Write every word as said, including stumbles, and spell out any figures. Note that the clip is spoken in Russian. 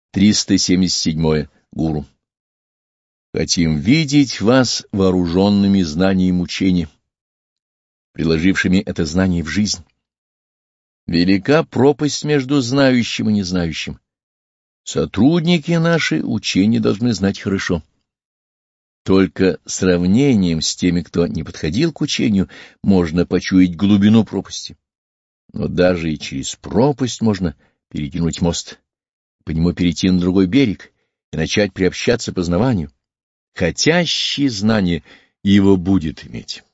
триста семьдесят седьмое. Гуру. Хотим видеть вас вооруженными знанием учения, приложившими это знание в жизнь. Велика пропасть между знающим и незнающим. Сотрудники наши учения должны знать хорошо. Только сравнением с теми, кто не подходил к учению, можно почуять глубину пропасти. Но даже и через пропасть можно перекинуть мост, по нему перейти на другой берег и начать приобщаться к познаванию. Хотящий знание его будет иметь.